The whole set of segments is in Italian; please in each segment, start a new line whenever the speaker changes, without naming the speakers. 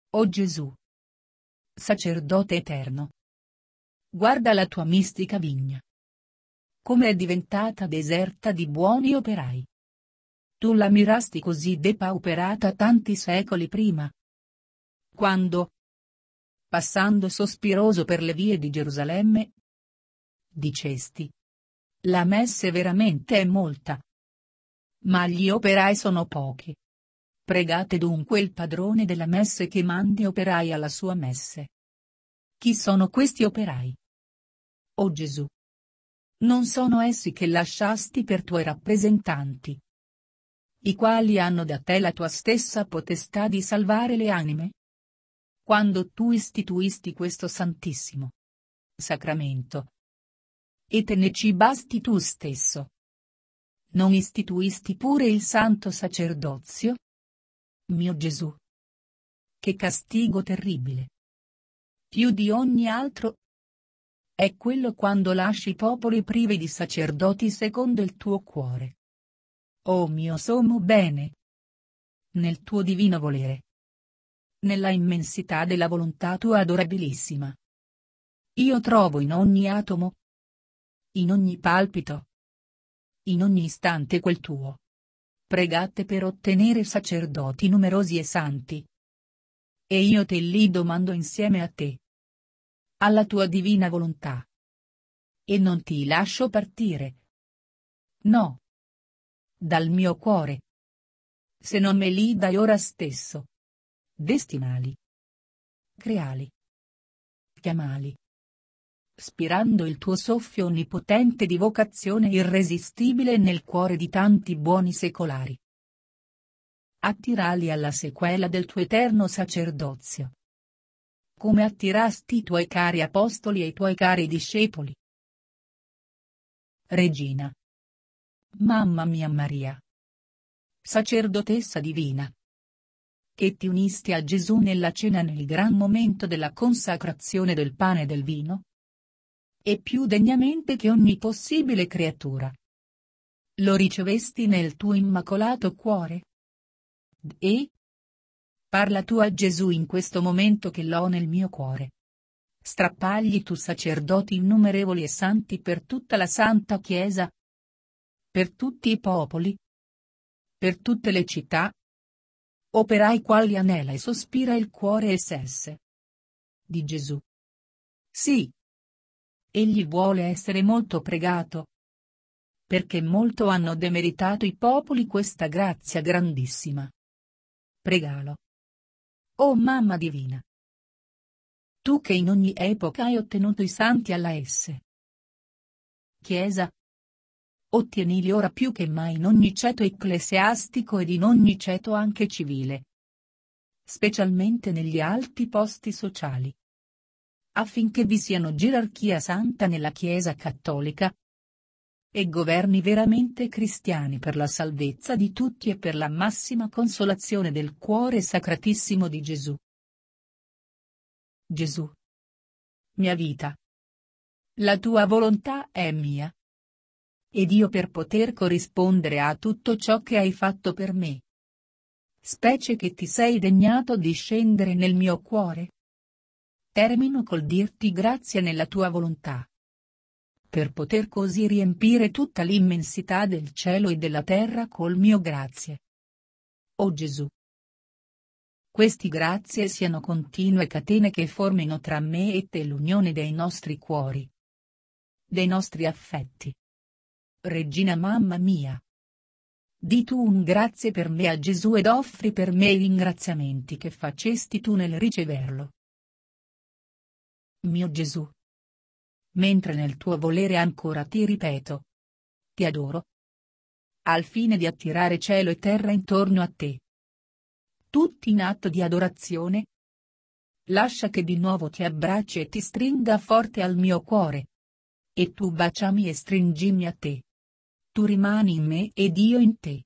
O Gesù, sacerdote eterno, guarda la tua mistica vigna. Come è diventata deserta di buoni operai. Tu la mirasti così depauperata tanti secoli prima. Quando, passando sospiroso per le vie di Gerusalemme, dicesti: la messe veramente è molta, ma gli operai sono pochi. Pregate dunque il padrone della messe che mandi operai alla sua messe. Chi sono questi operai? O Gesù, non sono essi che lasciasti per tuoi rappresentanti, i quali hanno da te la tua stessa potestà di salvare le anime? Quando tu istituisti questo santissimo sacramento, e te ne cibasti tu stesso, non istituisti pure il santo sacerdozio? Mio Gesù, che castigo terribile! Più di ogni altro è quello quando lasci popoli privi di sacerdoti secondo il tuo cuore. Oh mio sommo bene! Nel tuo divino volere, nella immensità della volontà tua adorabilissima, io trovo in ogni atomo, in ogni palpito, in ogni istante quel tuo pregate per ottenere sacerdoti numerosi e santi. E io te li domando insieme a te, alla tua divina volontà. E non ti lascio partire. No. Dal mio cuore. Se non me li dai ora stesso. Destinali. Creali. Chiamali. Spirando il tuo soffio onnipotente di vocazione irresistibile nel cuore di tanti buoni secolari. Attirali alla sequela del tuo eterno sacerdozio. Come attirasti i tuoi cari apostoli e i tuoi cari discepoli. Regina. Mamma mia Maria. Sacerdotessa divina. Che ti unisti a Gesù nella cena nel gran momento della consacrazione del pane e del vino? E più degnamente che ogni possibile creatura. Lo ricevesti nel tuo immacolato cuore? E? Parla tu a Gesù in questo momento che l'ho nel mio cuore. Strappagli tu sacerdoti innumerevoli e santi per tutta la Santa Chiesa. Per tutti i popoli. Per tutte le città. Operai quali anela e sospira il cuore e sesse. Di Gesù. Sì. Egli vuole essere molto pregato. Perché molto hanno demeritato i popoli questa grazia grandissima. Pregalo. O Mamma Divina! Tu che in ogni epoca hai ottenuto i santi alla esse. Chiesa. Ottienili ora più che mai in ogni ceto ecclesiastico ed in ogni ceto anche civile. Specialmente negli alti posti sociali. Affinché vi siano gerarchia santa nella Chiesa cattolica. E governi veramente cristiani per la salvezza di tutti e per la massima consolazione del cuore sacratissimo di Gesù. Gesù. Mia vita. La tua volontà è mia. Ed io per poter corrispondere a tutto ciò che hai fatto per me. Specie che ti sei degnato di scendere nel mio cuore. Termino col dirti grazie nella tua volontà. Per poter così riempire tutta l'immensità del cielo e della terra col mio grazie. O Gesù. Questi grazie siano continue catene che formino tra me e te l'unione dei nostri cuori. Dei nostri affetti. Regina Mamma mia. Di tu un grazie per me a Gesù ed offri per me i ringraziamenti che facesti tu nel riceverlo. Mio Gesù. Mentre nel tuo volere ancora ti ripeto. Ti adoro. Al fine di attirare cielo e terra intorno a te. Tutti in atto di adorazione. Lascia che di nuovo ti abbracci e ti stringa forte al mio cuore. E tu baciami e stringimi a te. Tu rimani in me ed io in te.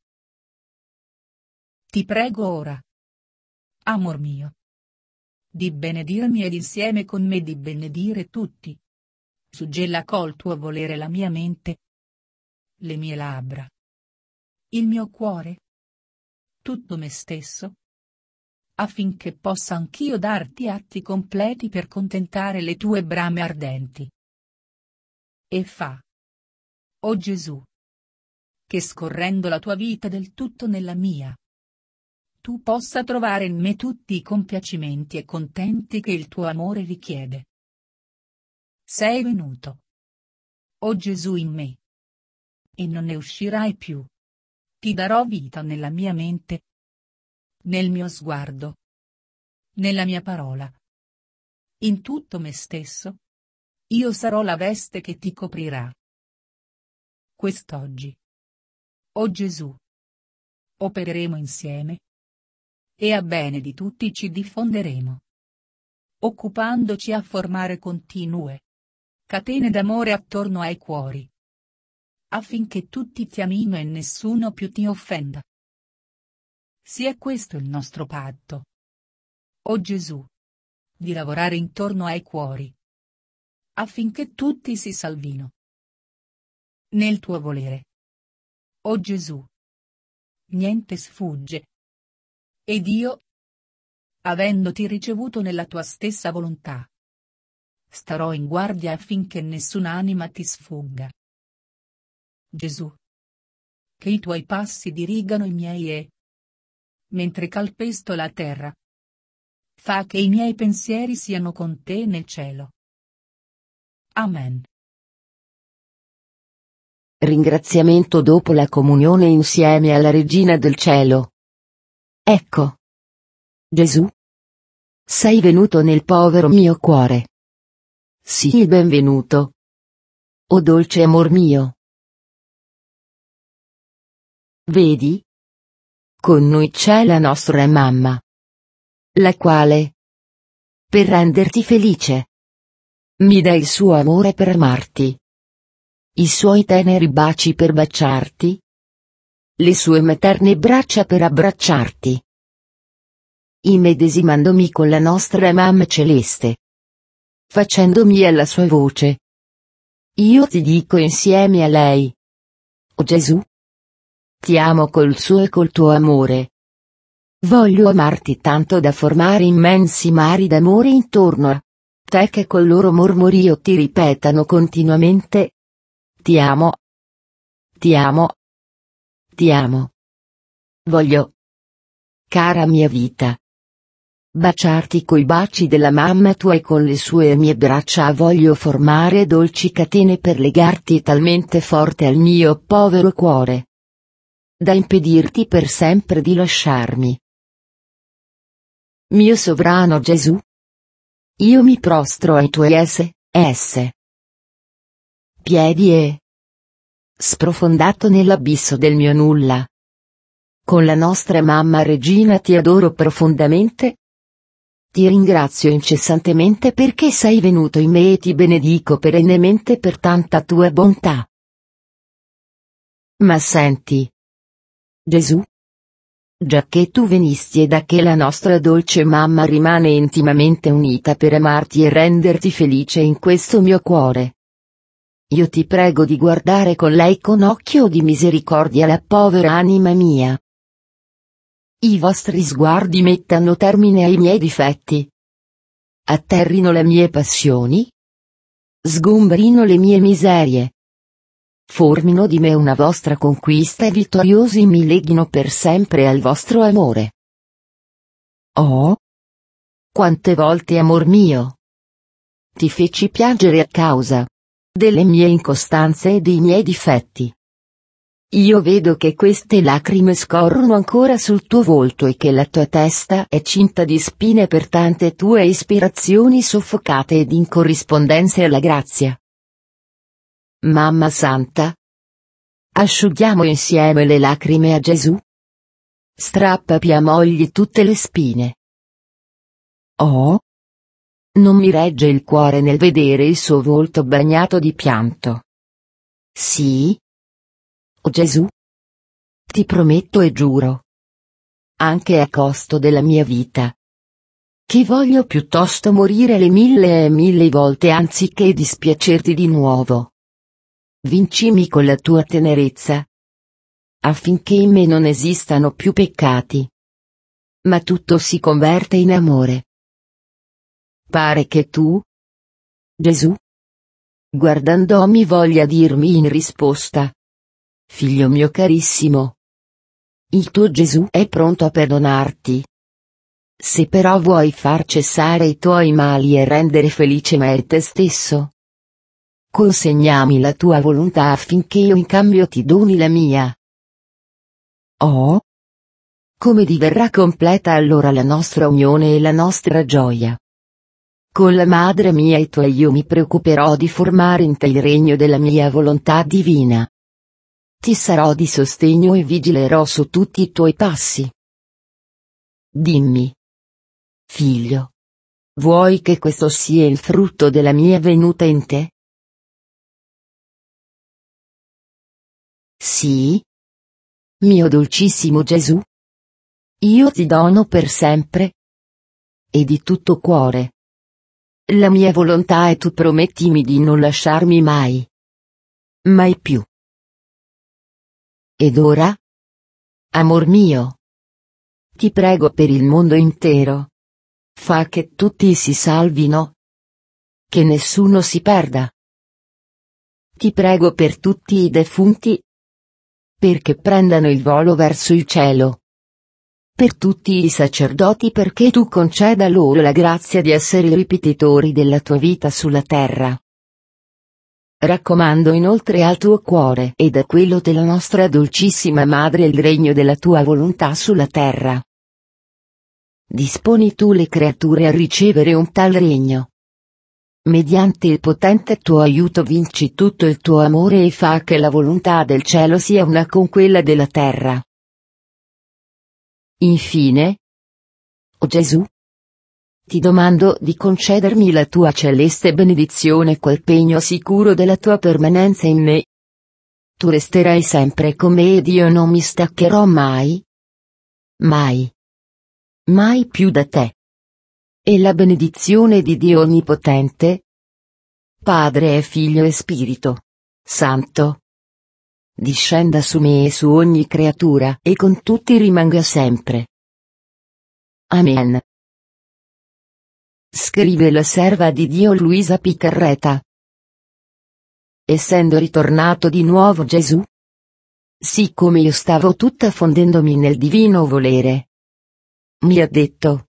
Ti prego ora, amor mio, di benedirmi ed insieme con me di benedire tutti. Suggella col tuo volere la mia mente, le mie labbra, il mio cuore, tutto me stesso. affinché possa anch'io darti atti completi per contentare le tue brame ardenti. E fa, o Gesù, che scorrendo la tua vita del tutto nella mia, tu possa trovare in me tutti i compiacimenti e contenti che il tuo amore richiede. Sei venuto, o Gesù, in me, e non ne uscirai più. Ti darò vita nella mia mente, nel mio sguardo, nella mia parola. In tutto me stesso, io sarò la veste che ti coprirà. Quest'oggi, o Gesù, opereremo insieme, e a bene di tutti ci diffonderemo, occupandoci a formare continue catene d'amore attorno ai cuori, affinché tutti ti amino e nessuno più ti offenda. Sia questo il nostro patto, o Gesù, di lavorare intorno ai cuori, affinché tutti si salvino. Nel tuo volere, o Gesù, niente sfugge. Ed io, avendoti ricevuto nella tua stessa volontà, starò in guardia affinché nessun'anima ti sfugga. Gesù, che i tuoi passi dirigano i miei e, mentre calpesto la terra, fa che i miei pensieri siano con te nel cielo. Amen.
Ringraziamento dopo la comunione insieme alla Regina del Cielo. Ecco, Gesù, sei venuto nel povero mio cuore. Sii benvenuto, o dolce amor mio. Vedi? Con noi c'è la nostra mamma, la quale, per renderti felice, mi dà il suo amore per amarti, i suoi teneri baci per baciarti, le sue materne braccia per abbracciarti. Immedesimandomi con la nostra mamma celeste, facendomi alla sua voce, io ti dico insieme a lei: o Gesù, ti amo col suo e col tuo amore. Voglio amarti tanto da formare immensi mari d'amore intorno a te che col loro mormorio ti ripetano continuamente: ti amo, ti amo, ti amo. Voglio, cara mia vita, baciarti coi baci della mamma tua e con le sue mie braccia voglio formare dolci catene per legarti talmente forte al mio povero cuore, da impedirti per sempre di lasciarmi. Mio sovrano Gesù, io mi prostro ai tuoi piedi e, sprofondato nell'abisso del mio nulla, con la nostra mamma regina ti adoro profondamente. Ti ringrazio incessantemente perché sei venuto in me e ti benedico perennemente per tanta tua bontà. Ma senti, Gesù, giacché tu venisti e da che la nostra dolce mamma rimane intimamente unita per amarti e renderti felice in questo mio cuore, io ti prego di guardare con lei con occhio di misericordia la povera anima mia. I vostri sguardi mettano termine ai miei difetti, atterrino le mie passioni, sgombrino le mie miserie, formino di me una vostra conquista e vittoriosi mi leghino per sempre al vostro amore. Oh! Quante volte, amor mio, ti feci piangere a causa delle mie incostanze e dei miei difetti. Io vedo che queste lacrime scorrono ancora sul tuo volto e che la tua testa è cinta di spine per tante tue ispirazioni soffocate ed in corrispondenza alla grazia. Mamma Santa, asciughiamo insieme le lacrime a Gesù. Strappati a mogli tutte le spine. Oh! Non mi regge il cuore nel vedere il suo volto bagnato di pianto. Sì? O Gesù, ti prometto e giuro, anche a costo della mia vita, che voglio piuttosto morire le 1000 e 1000 volte anziché dispiacerti di nuovo. Vincimi con la tua tenerezza, affinché in me non esistano più peccati. ma tutto si converte in amore. Pare che tu, Gesù, guardandomi voglia dirmi in risposta: figlio mio carissimo, il tuo Gesù è pronto a perdonarti. Se però vuoi far cessare i tuoi mali e rendere felice me e te stesso, consegnami la tua volontà affinché io in cambio ti doni la mia. Oh? Come diverrà completa allora la nostra unione e la nostra gioia? Con la madre mia e tua io mi preoccuperò di formare in te il regno della mia volontà divina. Ti sarò di sostegno e vigilerò su tutti i tuoi passi. Dimmi, figlio, vuoi che questo sia il frutto della mia venuta in te? Sì? Mio dolcissimo Gesù? Io ti dono per sempre e di tutto cuore la mia volontà e tu promettimi di non lasciarmi mai. Mai più. Ed ora? Amor mio, ti prego per il mondo intero. Fa che tutti si salvino. Che nessuno si perda. Ti prego per tutti i defunti, perché prendano il volo verso il cielo. Per tutti i sacerdoti perché tu conceda loro la grazia di essere i ripetitori della tua vita sulla terra. Raccomando inoltre al tuo cuore ed a quello della nostra dolcissima Madre il regno della tua volontà sulla terra. Disponi tu le creature a ricevere un tal regno. Mediante il potente tuo aiuto vinci tutto il tuo amore e fa che la volontà del cielo sia una con quella della terra. Infine, o Gesù, ti domando di concedermi la tua celeste benedizione col pegno sicuro della tua permanenza in me. Tu resterai sempre con me ed io non mi staccherò mai. Mai. Mai più da te. E la benedizione di Dio Onnipotente, Padre e Figlio e Spirito Santo, discenda su me e su ogni creatura e con tutti rimanga sempre. Amen. Scrive la serva di Dio Luisa Piccarreta. Essendo ritornato di nuovo Gesù, siccome io stavo tutta fondendomi nel divino volere, mi ha detto: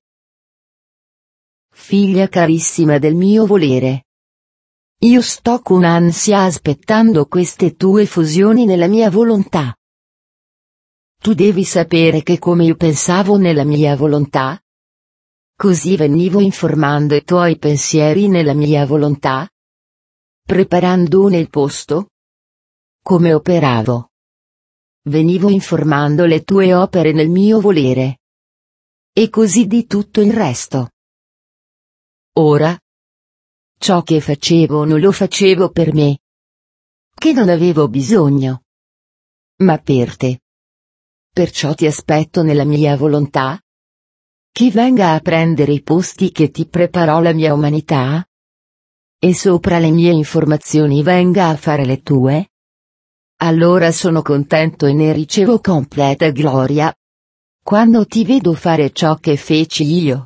figlia carissima del mio volere, io sto con ansia aspettando queste tue fusioni nella mia volontà. Tu devi sapere che come io pensavo nella mia volontà, così venivo informando i tuoi pensieri nella mia volontà, preparandone il posto, come operavo. Venivo informando le tue opere nel mio volere. E così di tutto il resto. Ora, ciò che facevo non lo facevo per me, che non avevo bisogno, ma per te. Perciò ti aspetto nella mia volontà, che venga a prendere i posti che ti preparò la mia umanità, e sopra le mie informazioni venga a fare le tue. Allora sono contento e ne ricevo completa gloria, quando ti vedo fare ciò che feci io.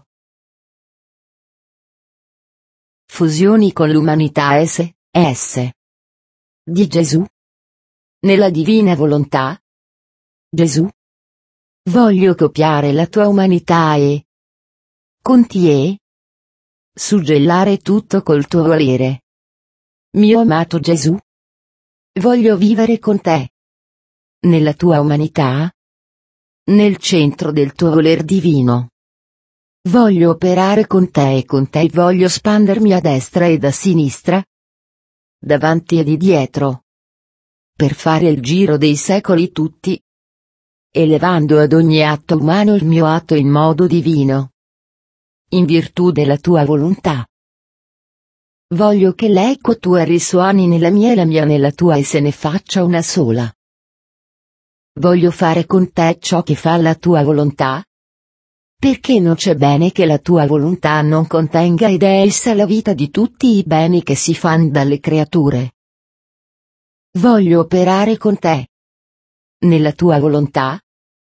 Fusioni con l'umanità S. Di Gesù. Nella divina volontà, Gesù, voglio copiare la tua umanità e suggellare tutto col tuo volere. Mio amato Gesù, voglio vivere con te. Nella tua umanità, nel centro del tuo voler divino. Voglio operare con te e con te voglio spandermi a destra ed a sinistra, davanti e di dietro, per fare il giro dei secoli tutti, elevando ad ogni atto umano il mio atto in modo divino, in virtù della tua volontà. Voglio che l'eco tua risuoni nella mia e la mia nella tua e se ne faccia una sola. Voglio fare con te ciò che fa la tua volontà, perché non c'è bene che la tua volontà non contenga ed è essa la vita di tutti i beni che si fanno dalle creature. Voglio operare con te. Nella tua volontà,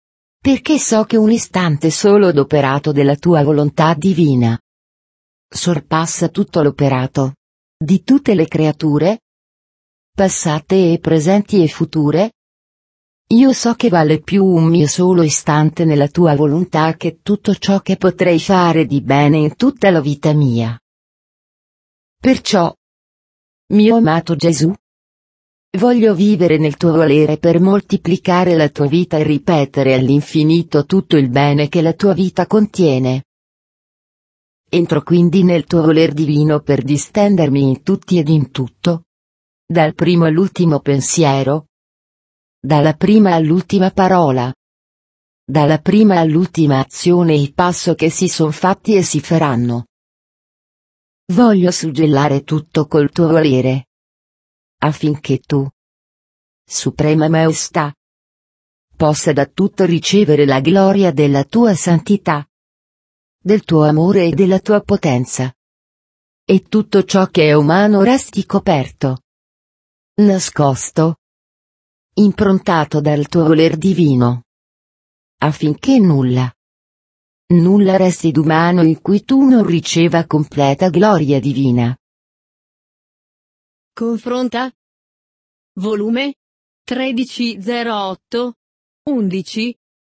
Perché so che un istante solo d'operato della tua volontà divina sorpassa tutto l'operato di tutte le creature, passate e presenti e future. Io so che vale più un mio solo istante nella tua volontà che tutto ciò che potrei fare di bene in tutta la vita mia. Perciò, mio amato Gesù, voglio vivere nel tuo volere per moltiplicare la tua vita e ripetere all'infinito tutto il bene che la tua vita contiene. Entro quindi nel tuo voler divino per distendermi in tutti ed in tutto, dal primo all'ultimo pensiero, dalla prima all'ultima parola, dalla prima all'ultima azione e passo che si son fatti e si faranno. Voglio suggellare tutto col tuo volere, affinché tu, Suprema Maestà, possa da tutto ricevere la gloria della tua santità, del tuo amore e della tua potenza. E tutto ciò che è umano resti coperto, nascosto, improntato dal tuo voler divino, affinché nulla resti d'umano in cui tu non riceva completa gloria divina.
Confronta. Volume 1308 11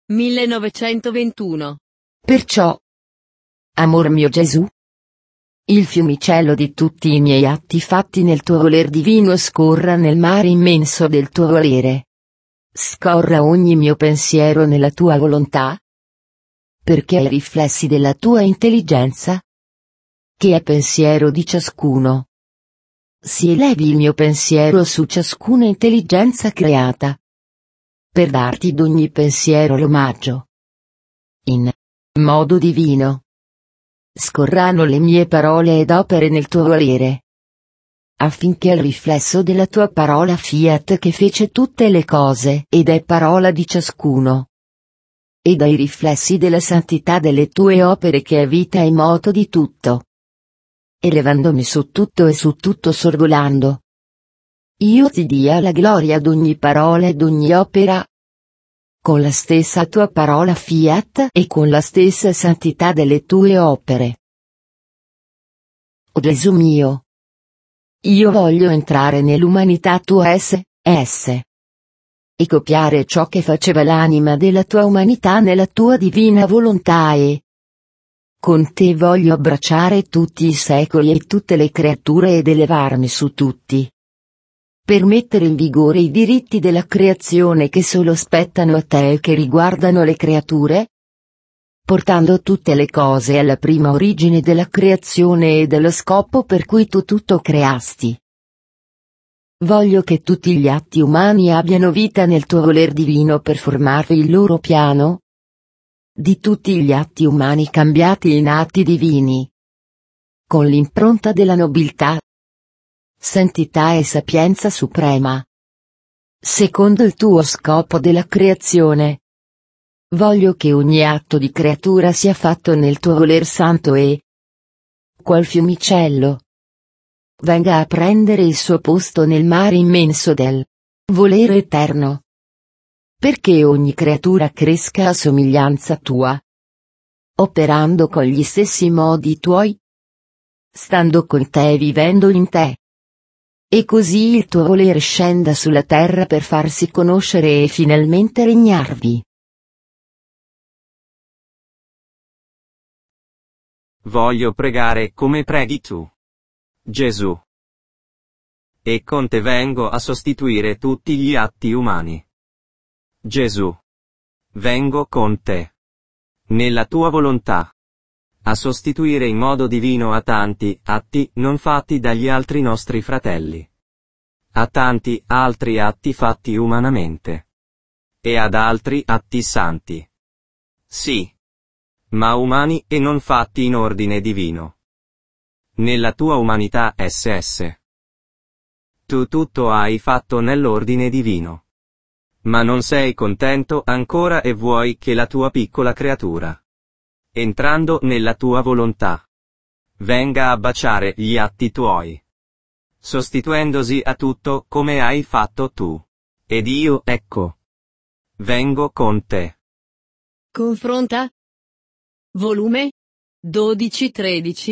1921.
Perciò, amor mio Gesù, il fiumicello di tutti i miei atti fatti nel tuo voler divino scorra nel mare immenso del tuo volere. Scorra ogni mio pensiero nella tua volontà, perché ai riflessi della tua intelligenza, che è pensiero di ciascuno, si elevi il mio pensiero su ciascuna intelligenza creata, per darti d'ogni pensiero l'omaggio. In modo divino scorrano le mie parole ed opere nel tuo volere, affinché al riflesso della tua parola fiat che fece tutte le cose ed è parola di ciascuno, ed ai riflessi della santità delle tue opere che è vita e moto di tutto, elevandomi su tutto e su tutto sorvolando, io ti dia la gloria d'ogni parola ed ogni opera, con la stessa tua parola fiat e con la stessa santità delle tue opere. O Gesù mio, io voglio entrare nell'umanità tua S. E copiare ciò che faceva l'anima della tua umanità nella tua divina volontà e con te voglio abbracciare tutti i secoli e tutte le creature ed elevarmi su tutti, per mettere in vigore i diritti della creazione che solo spettano a te e che riguardano le creature, portando tutte le cose alla prima origine della creazione e dello scopo per cui tu tutto creasti. Voglio che tutti gli atti umani abbiano vita nel tuo voler divino per formare il loro piano, di tutti gli atti umani cambiati in atti divini, con l'impronta della nobiltà, santità e sapienza suprema, secondo il tuo scopo della creazione. Voglio che ogni atto di creatura sia fatto nel tuo voler santo e, qual fiumicello, venga a prendere il suo posto nel mare immenso del volere eterno, perché ogni creatura cresca a somiglianza tua, operando con gli stessi modi tuoi, stando con te e vivendo in te. E così il tuo volere scenda sulla terra per farsi conoscere e finalmente regnarvi.
Voglio pregare come preghi tu, Gesù. E con te vengo a sostituire tutti gli atti umani. Gesù. Vengo con te, nella tua volontà, a sostituire in modo divino a tanti atti non fatti dagli altri nostri fratelli, a tanti altri atti fatti umanamente, e ad altri atti santi. Sì, ma umani e non fatti in ordine divino. Nella tua umanità SS. Tu tutto hai fatto nell'ordine divino. Ma non sei contento ancora e vuoi che la tua piccola creatura, entrando nella tua volontà, venga a baciare gli atti tuoi, sostituendosi a tutto come hai fatto tu. Ed io, ecco, vengo con te.
Confronta. Volume 12-13.